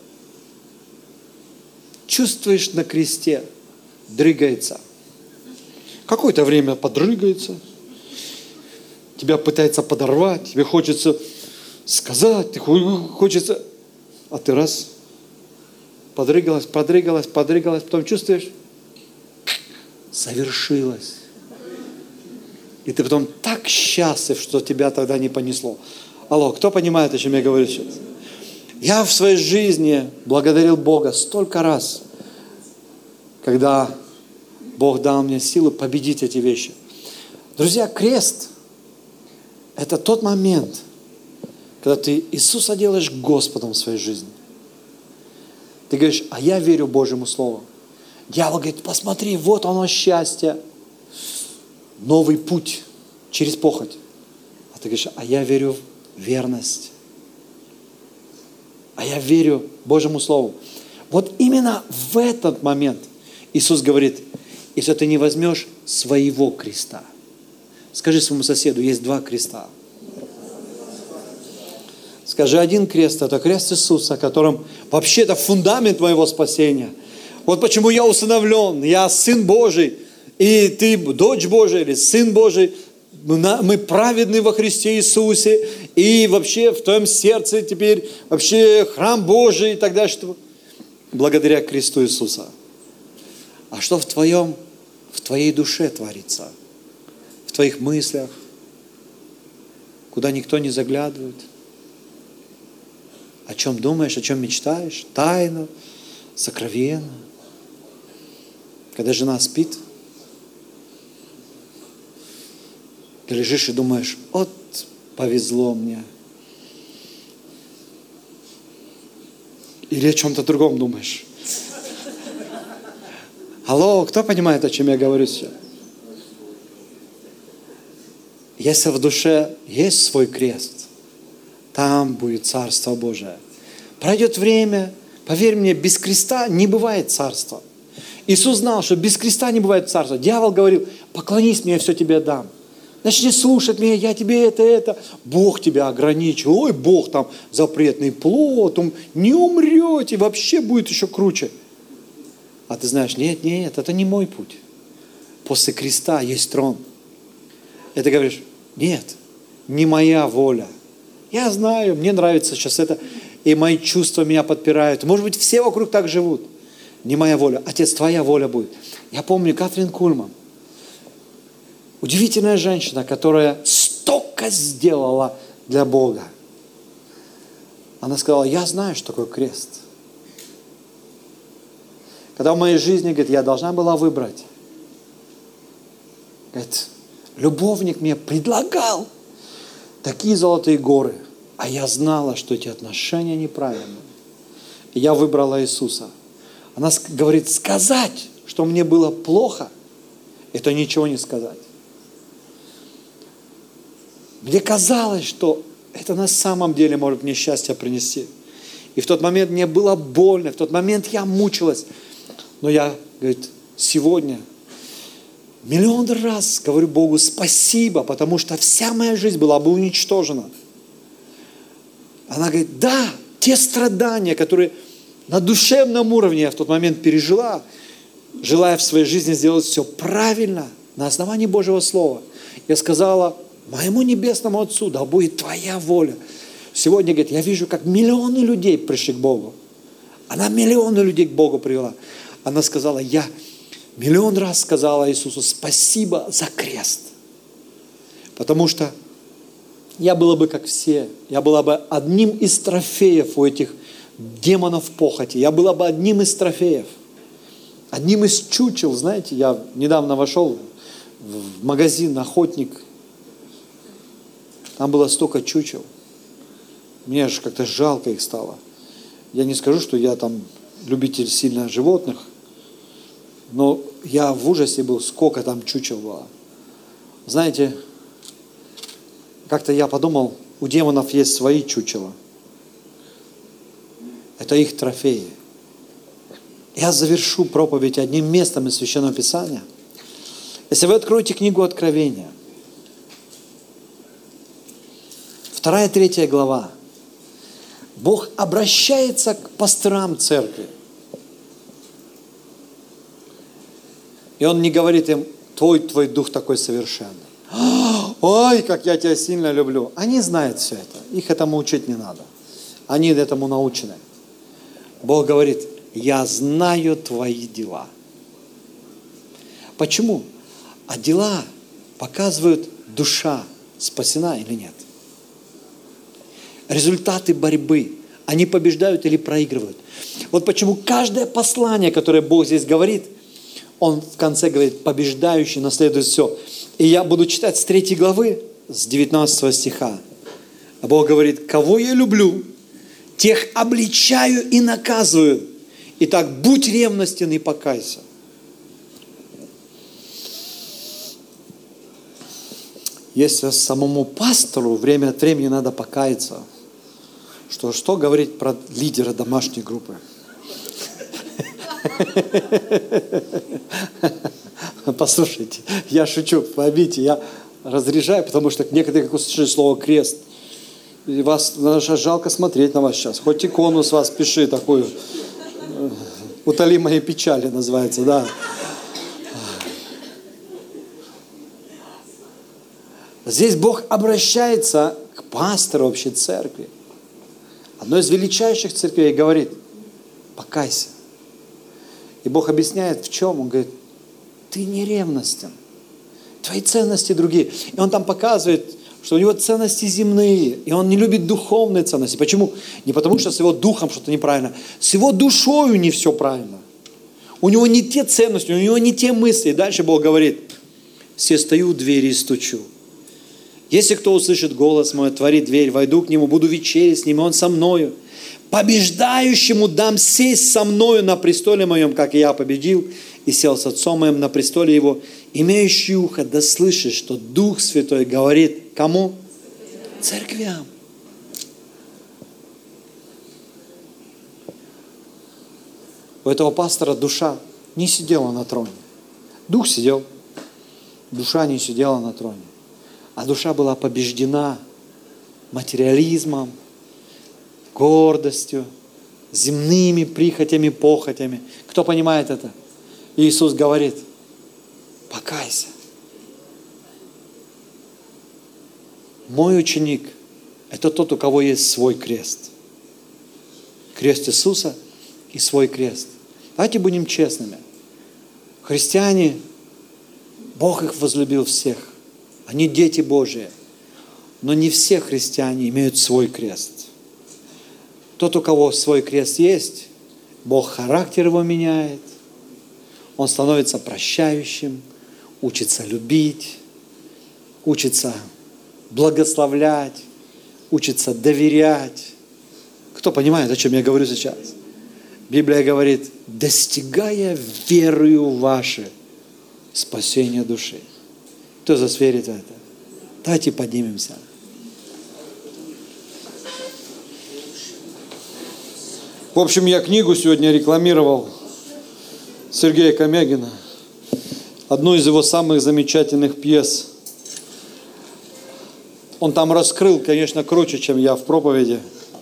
чувствуешь на кресте, дрыгается. Какое-то время подрыгается. Тебя пытается подорвать, тебе хочется сказать, хочется... А ты раз, подрыгалась, потом чувствуешь, совершилось. И ты потом так счастлив, что тебя тогда не понесло. Алло, кто понимает, о чем я говорю сейчас? Я в своей жизни благодарил Бога столько раз, когда Бог дал мне силу победить эти вещи. Друзья, крест – это тот момент, когда ты Иисуса делаешь Господом в своей жизни. Ты говоришь, а я верю Божьему Слову. Дьявол говорит, посмотри, вот оно счастье. Новый путь через похоть. А ты говоришь, а я верю в верность. А я верю Божьему Слову. Вот именно в этот момент Иисус говорит, если ты не возьмешь своего креста. Скажи своему соседу, есть два креста. Скажи, один крест – это крест Иисуса, которым вообще-то фундамент моего спасения. Вот почему я усыновлен, я Сын Божий, и ты дочь Божия или Сын Божий. Мы праведны во Христе Иисусе, и вообще в твоем сердце теперь вообще храм Божий и так далее. Что... Благодаря кресту Иисуса. А что в твоей душе творится? в твоих мыслях, куда никто не заглядывает. О чем думаешь, о чем мечтаешь, тайно, сокровенно. Когда жена спит, ты лежишь и думаешь: вот повезло мне. Или о чем-то другом думаешь. Алло, кто понимает, о чем я говорю сейчас? Если в душе есть свой крест, там будет Царство Божие. Пройдет время, поверь мне, без креста не бывает царства. Иисус знал, что без креста не бывает царства. Дьявол говорил: поклонись мне, я все тебе дам. Начни слушать меня, я тебе это. Бог тебя ограничил. Ой, Бог там запретный плод, не умрете, вообще будет еще круче. А ты знаешь: нет, это не мой путь. После креста есть трон. И ты говоришь: нет, не моя воля. Я знаю, мне нравится сейчас это, и мои чувства меня подпирают. Может быть, все вокруг так живут. Не моя воля. Отец, твоя воля будет. Я помню Катрин Кульман. Удивительная женщина, которая столько сделала для Бога. Она сказала: я знаю, что такое крест. Когда в моей жизни, говорит, я должна была выбрать. Говорит, любовник мне предлагал такие золотые горы, а я знала, что эти отношения неправильные. И я выбрала Иисуса. Она говорит: сказать, что мне было плохо, это ничего не сказать. Мне казалось, что это на самом деле может мне счастье принести. И в тот момент мне было больно, в тот момент я мучилась. Но я, говорит, сегодня миллион раз говорю Богу спасибо, потому что вся моя жизнь была бы уничтожена. Она говорит: да, те страдания, которые на душевном уровне я в тот момент пережила, желая в своей жизни сделать все правильно, на основании Божьего Слова, я сказала моему Небесному Отцу: да будет Твоя воля. Сегодня, говорит, я вижу, как миллионы людей пришли к Богу. Она миллионы людей к Богу привела. Она сказала: я миллион раз сказала Иисусу спасибо за крест. Потому что я была бы как все. Я была бы одним из трофеев у этих демонов похоти. Я была бы одним из трофеев. Одним из чучел. Знаете, я недавно вошел в магазин «Охотник». Там было столько чучел. Мне аж как-то жалко их стало. Я не скажу, что я там любитель сильно животных, но я в ужасе был, сколько там чучел было. Знаете, как-то я подумал, у демонов есть свои чучела. Это их трофеи. Я завершу проповедь одним местом из Священного Писания. Если вы откроете книгу Откровения, 2-3 глава, Бог обращается к пасторам церкви. И Он не говорит им: твой дух такой совершенный. Ой, как я тебя сильно люблю. Они знают все это. Их этому учить не надо. Они этому научены. Бог говорит: я знаю твои дела. Почему? А дела показывают, душа спасена или нет. Результаты борьбы. Они побеждают или проигрывают. Вот почему каждое послание, которое Бог здесь говорит, Он в конце говорит: побеждающий наследует все. И я буду читать с 3 главы, с 19 стиха. А Бог говорит: кого я люблю, тех обличаю и наказываю. Итак, будь ревностен и покайся. Если самому пастору время от времени надо покаяться, что говорить про лидера домашней группы? Послушайте, я шучу, поймите, я разряжаю, потому что некоторые, как услышали слово «крест», и вас даже жалко смотреть на вас сейчас. Хоть икону с вас пиши такую. «Утоли мои печали» называется, да. Здесь Бог обращается к пастору вообще церкви. Одной из величайших церквей говорит: покайся. И Бог объясняет, в чем. Он говорит: ты не ревностен. Твои ценности другие. И он там показывает, что у него ценности земные, и он не любит духовные ценности. Почему? Не потому, что с его духом что-то неправильно. С его душою не все правильно. У него не те ценности, у него не те мысли. И дальше Бог говорит: «Все стою у двери и стучу. Если кто услышит голос мой, отвори дверь, войду к нему, буду вечерять с ним, и он со мною. Побеждающему дам сесть со мною на престоле моем, как и я победил, и сел с отцом моим на престоле его. Имеющий ухо да слышит, что Дух Святой говорит кому? Церквям». У этого пастора душа не сидела на троне. Дух сидел, душа не сидела на троне. А душа была побеждена материализмом, гордостью, земными прихотями, похотями. Кто понимает это? Иисус говорит: покайся. Мой ученик – это тот, у кого есть свой крест. Крест Иисуса и свой крест. Давайте будем честными. Христиане, Бог их возлюбил всех. Они дети Божии. Но не все христиане имеют свой крест. Тот, у кого свой крест есть, Бог характер его меняет. Он становится прощающим, учится любить, учится благословлять, учится доверять. Кто понимает, о чем я говорю сейчас? Библия говорит: достигая верою ваше спасения души. Кто засверит в это? Давайте поднимемся. В общем, я книгу сегодня рекламировал Сергея Комягина. Одну из его самых замечательных пьес. Он там раскрыл, конечно, круче, чем я в проповеди.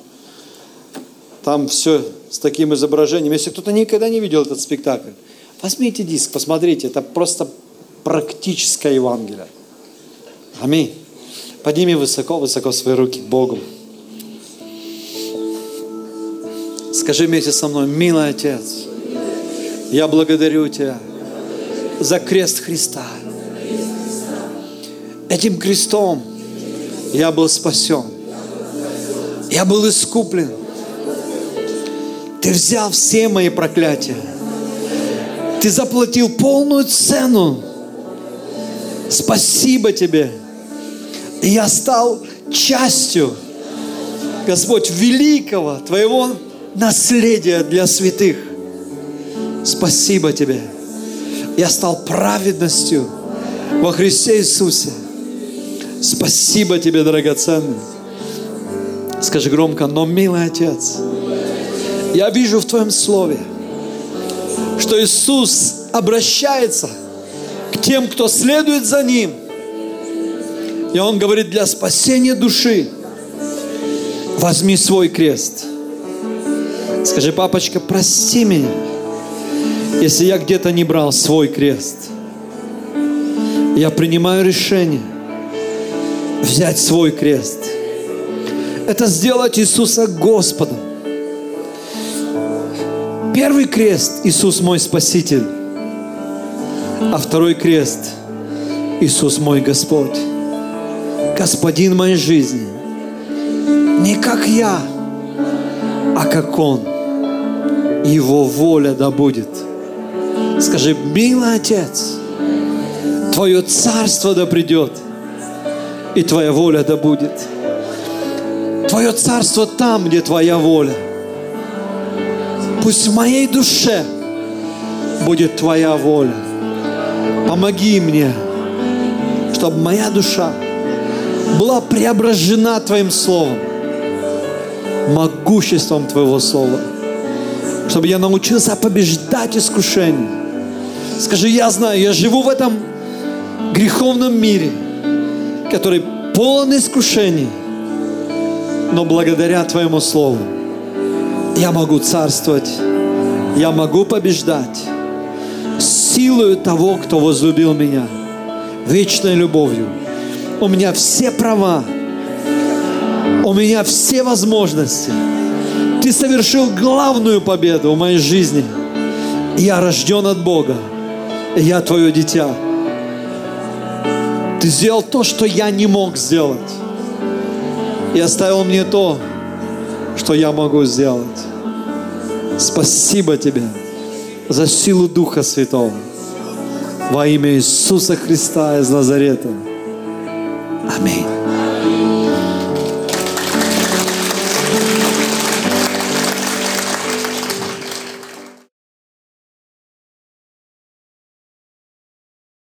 Там все с таким изображением. Если кто-то никогда не видел этот спектакль, возьмите диск, посмотрите. Это просто практическое Евангелие. Аминь. Подними высоко-высоко свои руки к Богу. Скажи вместе со мной: милый Отец, я благодарю Тебя за крест Христа. Этим крестом я был спасен. Я был искуплен. Ты взял все мои проклятия. Ты заплатил полную цену. Спасибо Тебе. И я стал частью, Господь, великого Твоего наследия для святых. Спасибо Тебе. Я стал праведностью во Христе Иисусе. Спасибо Тебе, драгоценный. Скажи громко: но, милый Отец, я вижу в Твоем Слове, что Иисус обращается к тем, кто следует за Ним. И Он говорит: для спасения души возьми свой крест. Скажи: папочка, прости меня, если я где-то не брал свой крест. Я принимаю решение взять свой крест. Это сделать Иисуса Господом. Первый крест – Иисус мой Спаситель. А второй крест – Иисус мой Господь. Господин моей жизни. Не как я, а как Он. Его воля да будет. Скажи: милый Отец, Твое царство да придет, и Твоя воля да будет. Твое царство там, где Твоя воля. Пусть в моей душе будет Твоя воля. Помоги мне, чтобы моя душа была преображена Твоим Словом, могуществом Твоего Слова, чтобы я научился побеждать искушения. Скажи: я знаю, я живу в этом греховном мире, который полон искушений, но благодаря Твоему Слову я могу царствовать, я могу побеждать силою того, кто возлюбил меня вечной любовью. У меня все права, у меня все возможности. Ты совершил главную победу в моей жизни. Я рожден от Бога, и я Твое дитя. Ты сделал то, что я не мог сделать. И оставил мне то, что я могу сделать. Спасибо Тебе за силу Духа Святого. Во имя Иисуса Христа из Назарета. Аминь.